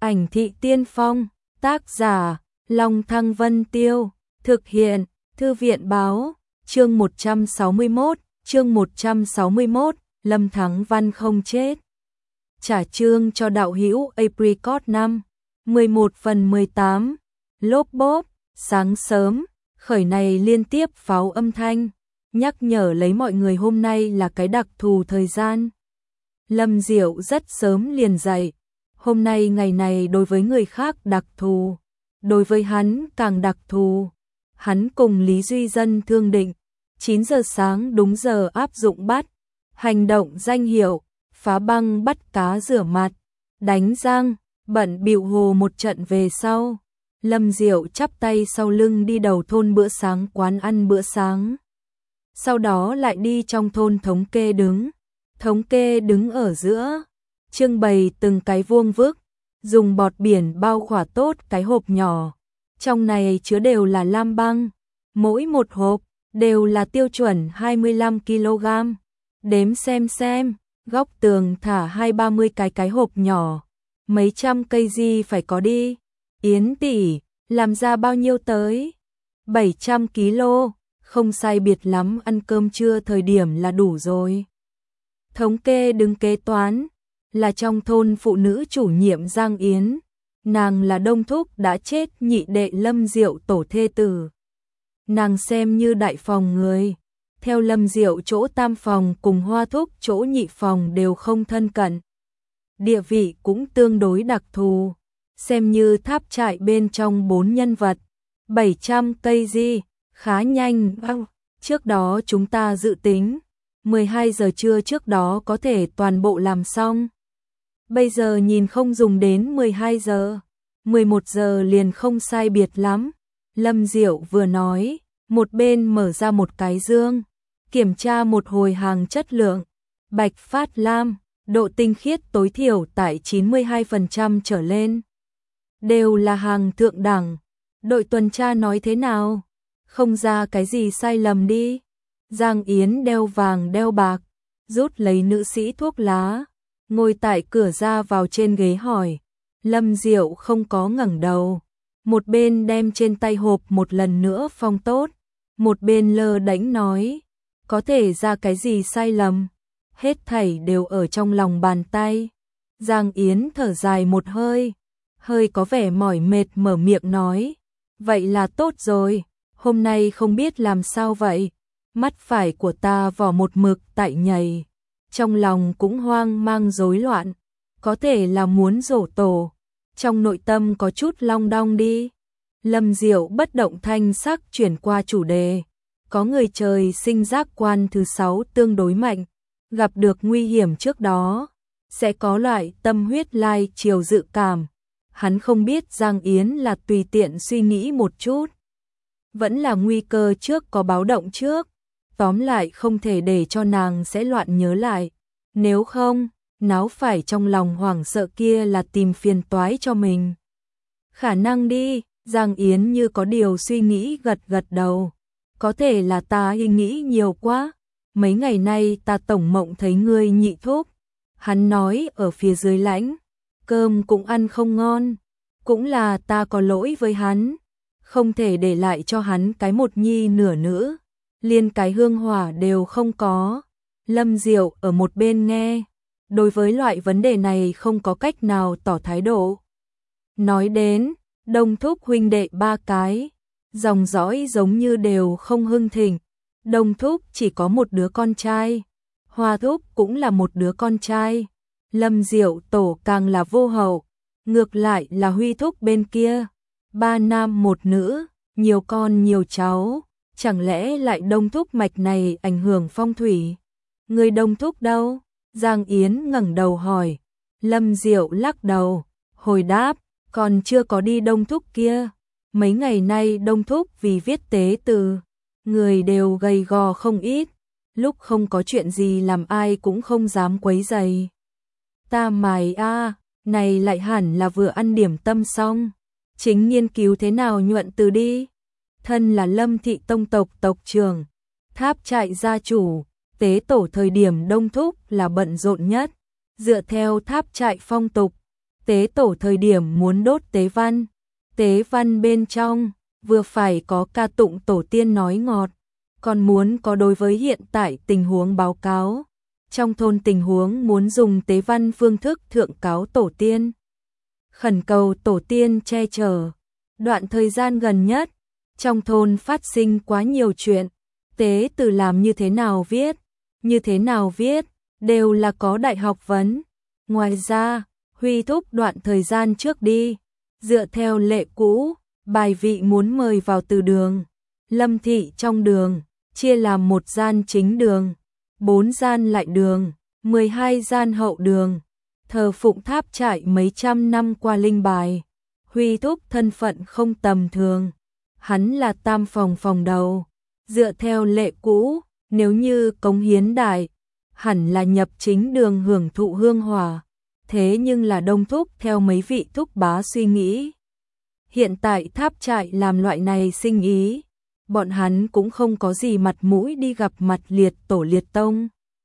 Ảnh thị tiên phong, tác giả, Long Thăng Vân Tiêu, thực hiện, Thư viện Báo, chương 161, Lâm Thắng Văn không chết. Trả chương cho đạo hữu Apricot 5, 11/18, lốp bốp, sáng sớm, khởi này liên tiếp pháo âm thanh, nhắc nhở lấy mọi người hôm nay là cái đặc thù thời gian. Lâm Diệu rất sớm liền dậy, hôm nay ngày này đối với người khác đặc thù, đối với hắn càng đặc thù. Hắn cùng Lý Duy Dân thương định, 9 giờ sáng đúng giờ áp dụng bắt, hành động danh hiệu, phá băng bắt cá rửa mặt, đánh răng, bận bịu hồ một trận về sau. Lâm Diệu chắp tay sau lưng đi đầu thôn bữa sáng quán ăn bữa sáng. Sau đó lại đi trong thôn thống kê đứng ở giữa, trưng bày từng cái vuông vức, dùng bọt biển bao khỏa tốt cái hộp nhỏ. Trong này chứa đều là lam băng, mỗi một hộp đều là tiêu chuẩn 25 kg. Đếm xem, góc tường thả 20-30 cái hộp nhỏ, mấy trăm cây gì phải có đi. Yến tỷ, làm ra bao nhiêu tới? 700 kg, không sai biệt lắm, ăn cơm trưa thời điểm là đủ rồi. Thống kê đứng kế toán, là trong thôn phụ nữ chủ nhiệm Giang Yến. Nàng là Đông Thúc đã chết nhị đệ Lâm Diệu tổ thê tử. Nàng xem như đại phòng người. Theo Lâm Diệu chỗ tam phòng cùng Hoa Thúc chỗ nhị phòng đều không thân cận. Địa vị cũng tương đối đặc thù. Xem như tháp trại bên trong 4 nhân vật. 700 cây gì, khá nhanh. Trước đó chúng ta dự tính 12 giờ trưa trước đó có thể toàn bộ làm xong. Bây giờ nhìn không dùng đến 12 giờ, 11 giờ liền không sai biệt lắm. Lâm Diệu vừa nói, một bên mở ra một cái dương, kiểm tra một hồi hàng chất lượng. Bạch phát lam, độ tinh khiết tối thiểu tại 92% trở lên. Đều là hàng thượng đẳng. Đội tuần tra nói thế nào? Không ra cái gì sai lầm đi. Giang Yến đeo vàng đeo bạc, rút lấy nữ sĩ thuốc lá, ngồi tại cửa ra vào trên ghế hỏi. Lâm Diệu không có ngẩng đầu, một bên đem trên tay hộp một lần nữa phong tốt, một bên lơ đễnh nói, có thể ra cái gì sai lầm, hết thảy đều ở trong lòng bàn tay. Giang Yến thở dài một hơi có vẻ mỏi mệt mở miệng nói, vậy là tốt rồi, hôm nay không biết làm sao vậy, mắt phải của ta vỏ một mực tại nhảy. Trong lòng cũng hoang mang rối loạn, có thể là muốn giỗ tổ, trong nội tâm có chút long đong đi. Lâm Diệu bất động thanh sắc chuyển qua chủ đề, có người trời sinh giác quan thứ 6 tương đối mạnh, gặp được nguy hiểm trước đó, sẽ có loại tâm huyết lai chiều dự cảm. Hắn không biết Giang Yến là tùy tiện suy nghĩ một chút, vẫn là nguy cơ trước có báo động trước. Tóm lại không thể để cho nàng sẽ loạn nhớ lại, nếu không, náo phải trong lòng hoảng sợ kia là tìm phiền toái cho mình. Khả năng đi, Giang Yến như có điều suy nghĩ gật đầu. Có thể là ta nghĩ nhiều quá, mấy ngày nay ta tổng mộng thấy ngươi nhị thúc. Hắn nói ở phía dưới lãnh, cơm cũng ăn không ngon, cũng là ta có lỗi với hắn, không thể để lại cho hắn cái một nhi nửa nữ. Liên cái hương hỏa đều không có. Lâm Diệu ở một bên nghe, đối với loại vấn đề này không có cách nào tỏ thái độ. Nói đến, Đông Thúc huynh đệ 3 cái, dòng dõi giống như đều không hưng thịnh. Đông Thúc chỉ có một đứa con trai, Hoa Thúc cũng là một đứa con trai. Lâm Diệu tổ càng là vô hậu, ngược lại là Huy Thúc bên kia, 3 nam 1 nữ, nhiều con nhiều cháu. Chẳng lẽ lại Đông Thúc mạch này ảnh hưởng phong thủy? Người Đông Thúc đâu? Giang Yến ngẩng đầu hỏi. Lâm Diệu lắc đầu, hồi đáp, còn chưa có đi Đông Thúc kia. Mấy ngày nay Đông Thúc vì viết tế từ, người đều gầy gò không ít, lúc không có chuyện gì làm ai cũng không dám quấy rầy. Ta mày này lại hẳn là vừa ăn điểm tâm xong, chính nghiên cứu thế nào nhuận từ đi. Thân là Lâm thị tông tộc tộc trưởng, tháp trại gia chủ, tế tổ thời điểm Đông Thúc là bận rộn nhất. Dựa theo tháp trại phong tục, tế tổ thời điểm muốn đốt tế văn bên trong, vừa phải có ca tụng tổ tiên nói ngọt, còn muốn có đối với hiện tại tình huống báo cáo. Trong thôn tình huống muốn dùng tế văn phương thức thượng cáo tổ tiên, khẩn cầu tổ tiên che chở. Đoạn thời gian gần nhất, trong thôn phát sinh quá nhiều chuyện, tế từ làm như thế nào viết, đều là có đại học vấn. Ngoài ra, Huy thúc đoạn thời gian trước đi, dựa theo lệ cũ, bài vị muốn mời vào từ đường, Lâm thị trong đường, chia làm 1 gian chính đường, 4 gian lại đường, 12 gian hậu đường, thờ phụng tháp trại mấy trăm năm qua linh bài. Huy thúc thân phận không tầm thường, hắn là tam phòng đầu, dựa theo lệ cũ, nếu như cống hiến đại, hẳn là nhập chính đường hưởng thụ hương hỏa, thế nhưng là Đông thúc theo mấy vị thúc bá suy nghĩ. Hiện tại tháp trại làm loại này sinh ý, bọn hắn cũng không có gì mặt mũi đi gặp mặt liệt tổ liệt tông.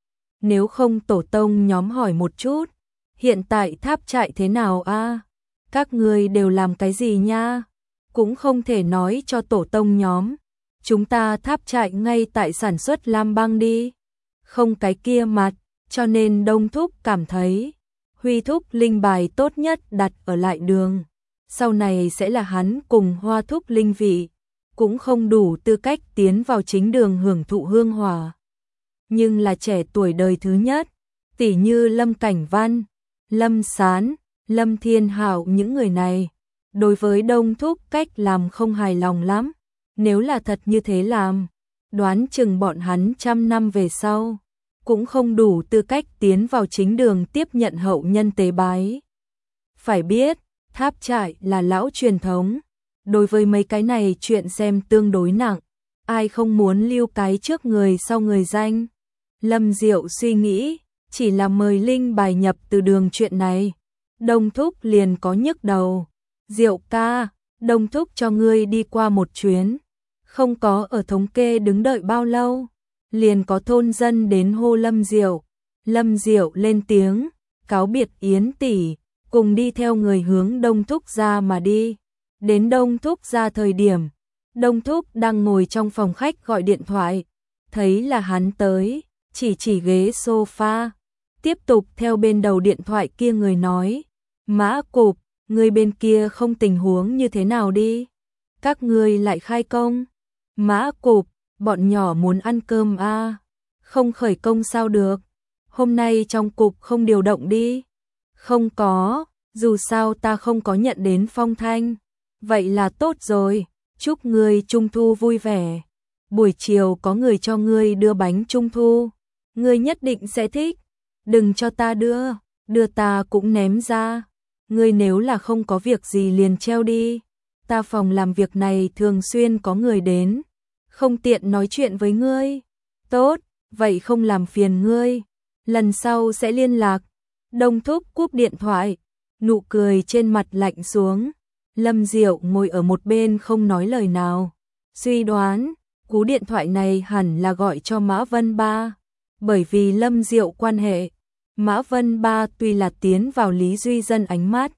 Nếu không tổ tông nhóm hỏi một chút, hiện tại tháp trại thế nào a? Các người đều làm cái gì nha? Cũng không thể nói cho tổ tông nhóm, chúng ta tháp trại ngay tại sản xuất lam băng đi. Không cái kia mặt, cho nên Đông thúc cảm thấy, Huy thúc linh bài tốt nhất đặt ở lại đường. Sau này sẽ là hắn cùng Hoa thúc linh vị, cũng không đủ tư cách tiến vào chính đường hưởng thụ hương hỏa. Nhưng là trẻ tuổi đời thứ nhất, tỉ như Lâm Cảnh Văn, Lâm Sán, Lâm Thiên Hạo những người này, đối với Đông thúc cách làm không hài lòng lắm. Nếu là thật như thế làm, đoán chừng bọn hắn 100 năm về sau, cũng không đủ tư cách tiến vào chính đường tiếp nhận hậu nhân tế bái. Phải biết, tháp trại là lão truyền thống, đối với mấy cái này chuyện xem tương đối nặng, ai không muốn lưu cái trước người sau người danh. Lâm Diệu suy nghĩ, chỉ là mời linh bài nhập từ đường chuyện này, Đông thúc liền có nhức đầu. Diệu ca, Đông thúc cho ngươi đi qua một chuyến, không có ở thống kê đứng đợi bao lâu, liền có thôn dân đến hô Lâm Diệu. Lâm Diệu lên tiếng, cáo biệt Yến tỷ, cùng đi theo người hướng Đông thúc ra mà đi. Đến Đông thúc ra thời điểm, Đông thúc đang ngồi trong phòng khách gọi điện thoại, thấy là hắn tới, chỉ ghế sofa, tiếp tục theo bên đầu điện thoại kia người nói, Mã Cục, người bên kia không tình huống như thế nào đi, các ngươi lại khai công. Mã Cục, bọn nhỏ muốn ăn cơm a, không khởi công sao được, hôm nay trong cục không điều động đi. Không có, dù sao ta không có nhận đến phong thanh. Vậy là tốt rồi, chúc ngươi Trung thu vui vẻ. Buổi chiều có người cho ngươi đưa bánh Trung thu, ngươi nhất định sẽ thích. Đừng cho ta đưa ta cũng ném ra. Ngươi nếu là không có việc gì liền treo đi. Ta phòng làm việc này thường xuyên có người đến, không tiện nói chuyện với ngươi. Tốt, vậy không làm phiền ngươi, lần sau sẽ liên lạc. Đông thúc cúp điện thoại, nụ cười trên mặt lạnh xuống. Lâm Diệu ngồi ở một bên không nói lời nào, suy đoán cú điện thoại này hẳn là gọi cho Mã Vân Ba, bởi vì Lâm Diệu quan hệ, Mã Vân Ba tuy là tiến vào Lý Duy Dân ánh mắt,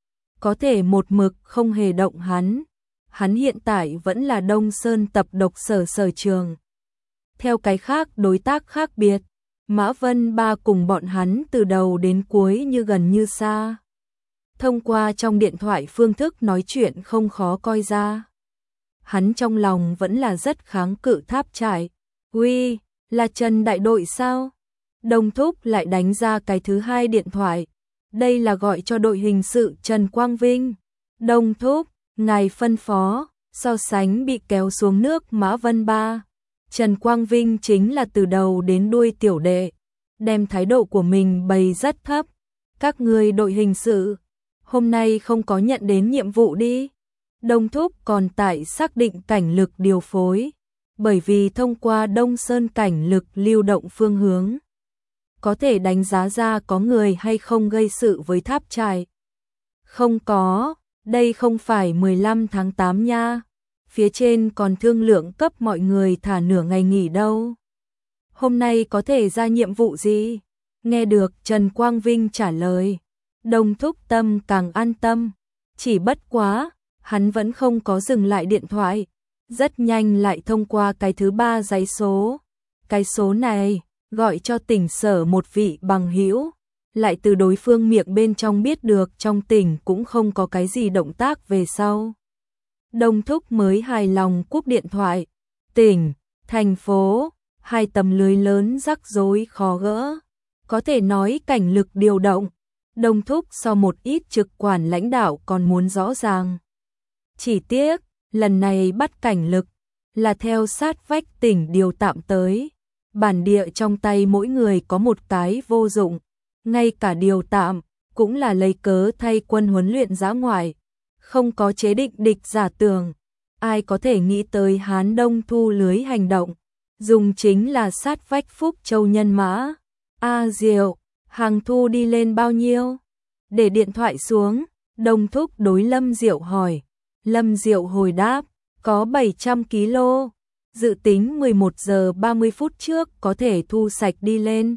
có thể một mực không hề động hắn hiện tại vẫn là Đông Sơn tập độc sở trường. Theo cái khác đối tác khác biệt, Mã Vân Ba cùng bọn hắn từ đầu đến cuối như gần như xa. Thông qua trong điện thoại phương thức nói chuyện không khó coi ra. Hắn trong lòng vẫn là rất kháng cự tháp trại. Uy, là Trần đại đội sao? Đông thúc lại đánh ra cái thứ hai điện thoại. Đây là gọi cho đội hình sự Trần Quang Vinh. Đông thúc, ngài phân phó, so sánh bị kéo xuống nước Mã Vân Ba. Trần Quang Vinh chính là từ đầu đến đuôi tiểu đệ, đem thái độ của mình bày rất thấp. Các người đội hình sự, hôm nay không có nhận đến nhiệm vụ đi. Đông thúc còn tại xác định cảnh lực điều phối, bởi vì thông qua Đông Sơn cảnh lực lưu động phương hướng, có thể đánh giá ra có người hay không gây sự với tháp trại. Không có, đây không phải 15 tháng 8 nha, phía trên còn thương lượng cấp mọi người thả nửa ngày nghỉ đâu. Hôm nay có thể ra nhiệm vụ gì? Nghe được Trần Quang Vinh trả lời, Đông Thúc tâm càng an tâm, chỉ bất quá, hắn vẫn không có dừng lại điện thoại, rất nhanh lại thông qua cái thứ ba dãy số. Cái số này, gọi cho tỉnh Sở một vị bằng hữu, lại từ đối phương miệng bên trong biết được trong tỉnh cũng không có cái gì động tác về sau. Đông Thúc mới hài lòng cúp điện thoại. Tỉnh, thành phố, hai tấm lưới lớn rắc rối khó gỡ, có thể nói cảnh lực điều động. Đông Thúc so một ít trực quản lãnh đạo còn muốn rõ ràng. Chỉ tiếc, lần này bắt cảnh lực là theo sát vách tỉnh điều tạm tới. Bản địa trong tay mỗi người có một cái vô dụng, ngay cả điều tạm cũng là lấy cớ thay quân huấn luyện dã ngoại, không có chế định địch giả tưởng. Ai có thể nghĩ tới Hán Đông thu lưới hành động, dùng chính là sát vách Phúc Châu nhân mã. Diệu, hàng thu đi lên bao nhiêu? Để điện thoại xuống, Đông Thúc đối Lâm Diệu hỏi. Lâm Diệu hồi đáp, có 700 kg, dự tính 11 giờ 30 phút trước có thể thu sạch đi lên.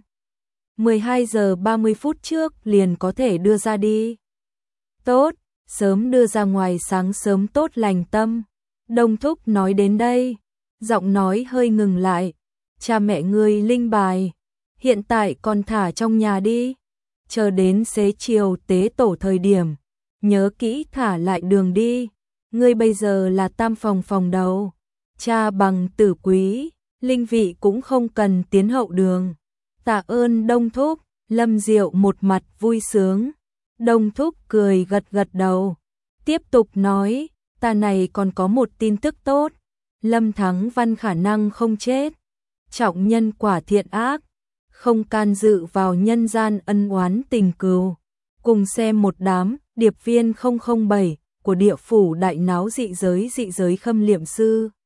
12 giờ 30 phút trước liền có thể đưa ra đi. Tốt, sớm đưa ra ngoài sáng sớm tốt lành tâm. Đông Thúc nói đến đây, giọng nói hơi ngừng lại. Cha mẹ ngươi linh bài, hiện tại còn thả trong nhà đi. Chờ đến xế chiều tế tổ thời điểm, nhớ kỹ thả lại đường đi. Ngươi bây giờ là tam phòng đầu, cha bằng tử quý, linh vị cũng không cần tiến hậu đường. Tạ ơn Đông Thúc. Lâm Diệu một mặt vui sướng. Đông Thúc cười gật gật đầu, tiếp tục nói, ta này còn có một tin tức tốt. Lâm Thắng Văn khả năng không chết, trọng nhân quả thiện ác, không can dự vào nhân gian ân oán tình cừu. Cùng xem một đám điệp viên 007 của địa phủ đại náo dị giới khâm liệm sư.